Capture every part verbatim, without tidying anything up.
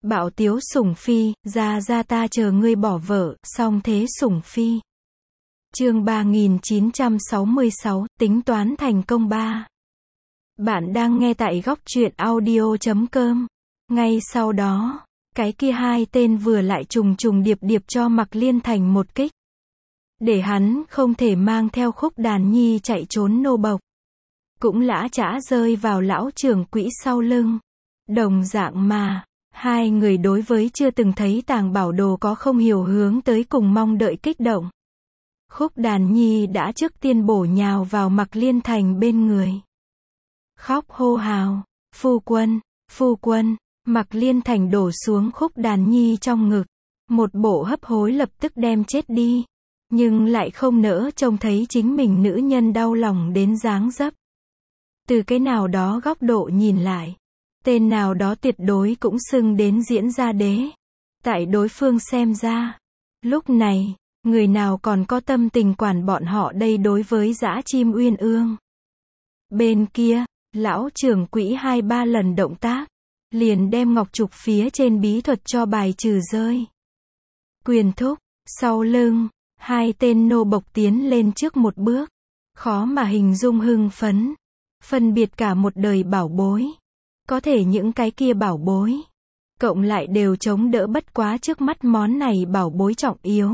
Bảo tiếu sủng phi, ra ra ta chờ ngươi bỏ vợ, song thế sủng phi. Chương ba nghìn chín trăm sáu mươi sáu, tính toán thành công ba. Bạn đang nghe tại góc truyện audio chấm com. Ngay sau đó, cái kia hai tên vừa lại trùng trùng điệp điệp cho Mạc Liên Thành một kích. Để hắn không thể mang theo Khúc Đàn Nhi chạy trốn nô bộc. Cũng lã chã rơi vào lão trưởng quỹ sau lưng. Đồng dạng mà, hai người đối với chưa từng thấy tàng bảo đồ có không hiểu hướng tới cùng mong đợi kích động. Khúc Đàn Nhi đã trước tiên bổ nhào vào Mạc Liên Thành bên người. Khóc hô hào, phu quân, phu quân, Mạc Liên Thành đổ xuống Khúc Đàn Nhi trong ngực. Một bộ hấp hối lập tức đem chết đi. Nhưng lại không nỡ trông thấy chính mình nữ nhân đau lòng đến dáng dấp. Từ cái nào đó góc độ nhìn lại, tên nào đó tuyệt đối cũng xưng đến diễn gia đế. Tại đối phương xem ra, lúc này, người nào còn có tâm tình quản bọn họ đây đối với dã chim uyên ương. Bên kia, lão trưởng quỹ hai ba lần động tác, liền đem ngọc trục phía trên bí thuật cho bài trừ rơi. Quyền thúc, sau lưng, hai tên nô bộc tiến lên trước một bước, khó mà hình dung hưng phấn, phân biệt cả một đời bảo bối. Có thể những cái kia bảo bối, cộng lại đều chống đỡ bất quá trước mắt món này bảo bối trọng yếu.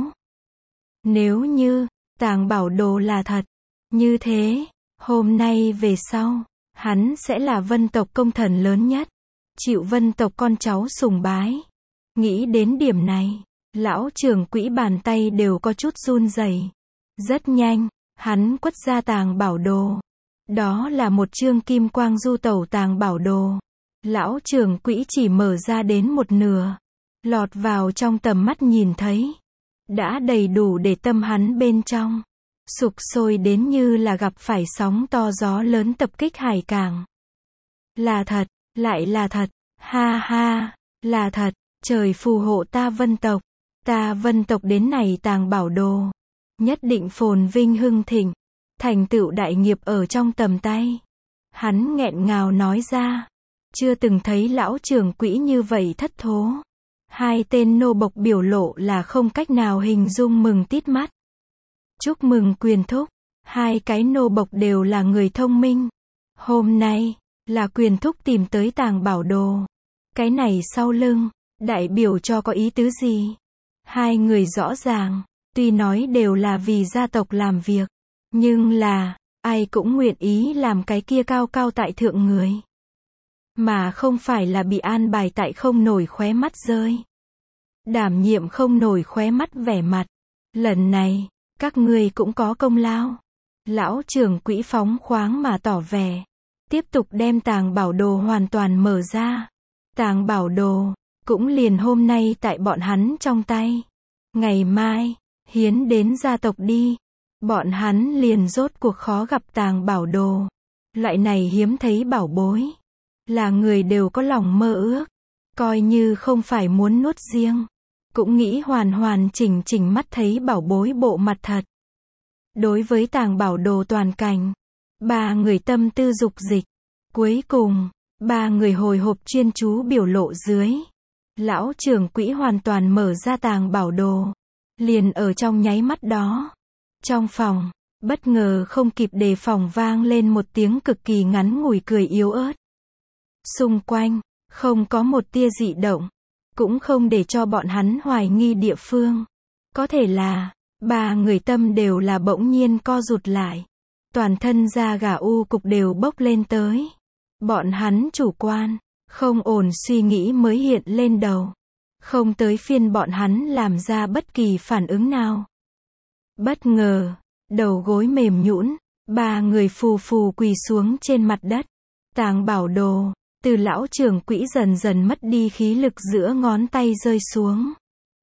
Nếu như, tàng bảo đồ là thật, như thế, hôm nay về sau, hắn sẽ là vân tộc công thần lớn nhất, chịu vân tộc con cháu sùng bái. Nghĩ đến điểm này, lão trưởng quỹ bàn tay đều có chút run rẩy. Rất nhanh, hắn quất ra tàng bảo đồ. Đó là một chương kim quang du tẩu tàng bảo đồ. Lão trưởng quỹ chỉ mở ra đến một nửa, lọt vào trong tầm mắt nhìn thấy, đã đầy đủ để tâm hắn bên trong sục sôi đến như là gặp phải sóng to gió lớn tập kích hải cảng. Là thật, lại là thật, ha ha, là thật, trời phù hộ ta vân tộc, ta vân tộc đến này tàng bảo đồ, nhất định phồn vinh hưng thịnh, thành tựu đại nghiệp ở trong tầm tay. Hắn nghẹn ngào nói ra, chưa từng thấy lão trưởng quỹ như vậy thất thố. Hai tên nô bộc biểu lộ là không cách nào hình dung mừng tít mắt. Chúc mừng quyền thúc, hai cái nô bộc đều là người thông minh. Hôm nay, là quyền thúc tìm tới tàng bảo đồ. Cái này sau lưng, đại biểu cho có ý tứ gì? Hai người rõ ràng, tuy nói đều là vì gia tộc làm việc, nhưng là, ai cũng nguyện ý làm cái kia cao cao tại thượng người. Mà không phải là bị an bài tại không nổi khóe mắt rơi. Đảm nhiệm không nổi khóe mắt vẻ mặt. Lần này, các ngươi cũng có công lao. Lão trưởng quỹ phóng khoáng mà tỏ vẻ. Tiếp tục đem tàng bảo đồ hoàn toàn mở ra. Tàng bảo đồ, cũng liền hôm nay tại bọn hắn trong tay. Ngày mai, hiến đến gia tộc đi. Bọn hắn liền rốt cuộc khó gặp tàng bảo đồ. Loại này hiếm thấy bảo bối. Là người đều có lòng mơ ước. Coi như không phải muốn nuốt riêng. Cũng nghĩ hoàn hoàn chỉnh chỉnh mắt thấy bảo bối bộ mặt thật. Đối với tàng bảo đồ toàn cảnh, ba người tâm tư dục dịch. Cuối cùng, ba người hồi hộp chuyên chú biểu lộ dưới. Lão trưởng quỹ hoàn toàn mở ra tàng bảo đồ. Liền ở trong nháy mắt đó. Trong phòng, bất ngờ không kịp đề phòng vang lên một tiếng cực kỳ ngắn ngủi cười yếu ớt. Xung quanh, không có một tia dị động. Cũng không để cho bọn hắn hoài nghi địa phương. Có thể là, ba người tâm đều là bỗng nhiên co rụt lại. Toàn thân da gà u cục đều bốc lên tới. Bọn hắn chủ quan, không ổn suy nghĩ mới hiện lên đầu. Không tới phiên bọn hắn làm ra bất kỳ phản ứng nào. Bất ngờ, đầu gối mềm nhũn, ba người phù phù quỳ xuống trên mặt đất. Tàng bảo đồ, từ lão trưởng quỹ dần dần mất đi khí lực giữa ngón tay rơi xuống.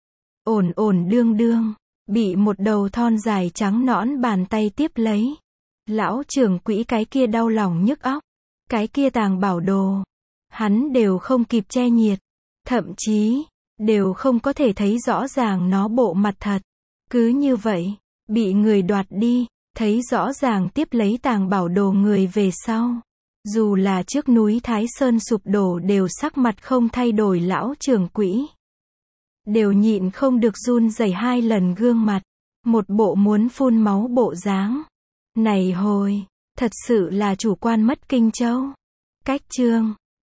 Ổn ổn đương đương, bị một đầu thon dài trắng nõn bàn tay tiếp lấy. Lão trưởng quỹ cái kia đau lòng nhức óc. Cái kia tàng bảo đồ, hắn đều không kịp che nhiệt. Thậm chí, đều không có thể thấy rõ ràng nó bộ mặt thật. Cứ như vậy, bị người đoạt đi, thấy rõ ràng tiếp lấy tàng bảo đồ người về sau. Dù là trước núi Thái Sơn sụp đổ đều sắc mặt không thay đổi lão trưởng quỹ. Đều nhịn không được run rẩy hai lần gương mặt. Một bộ muốn phun máu bộ dáng. Này hồi, thật sự là chủ quan mất Kinh Châu. Cách chương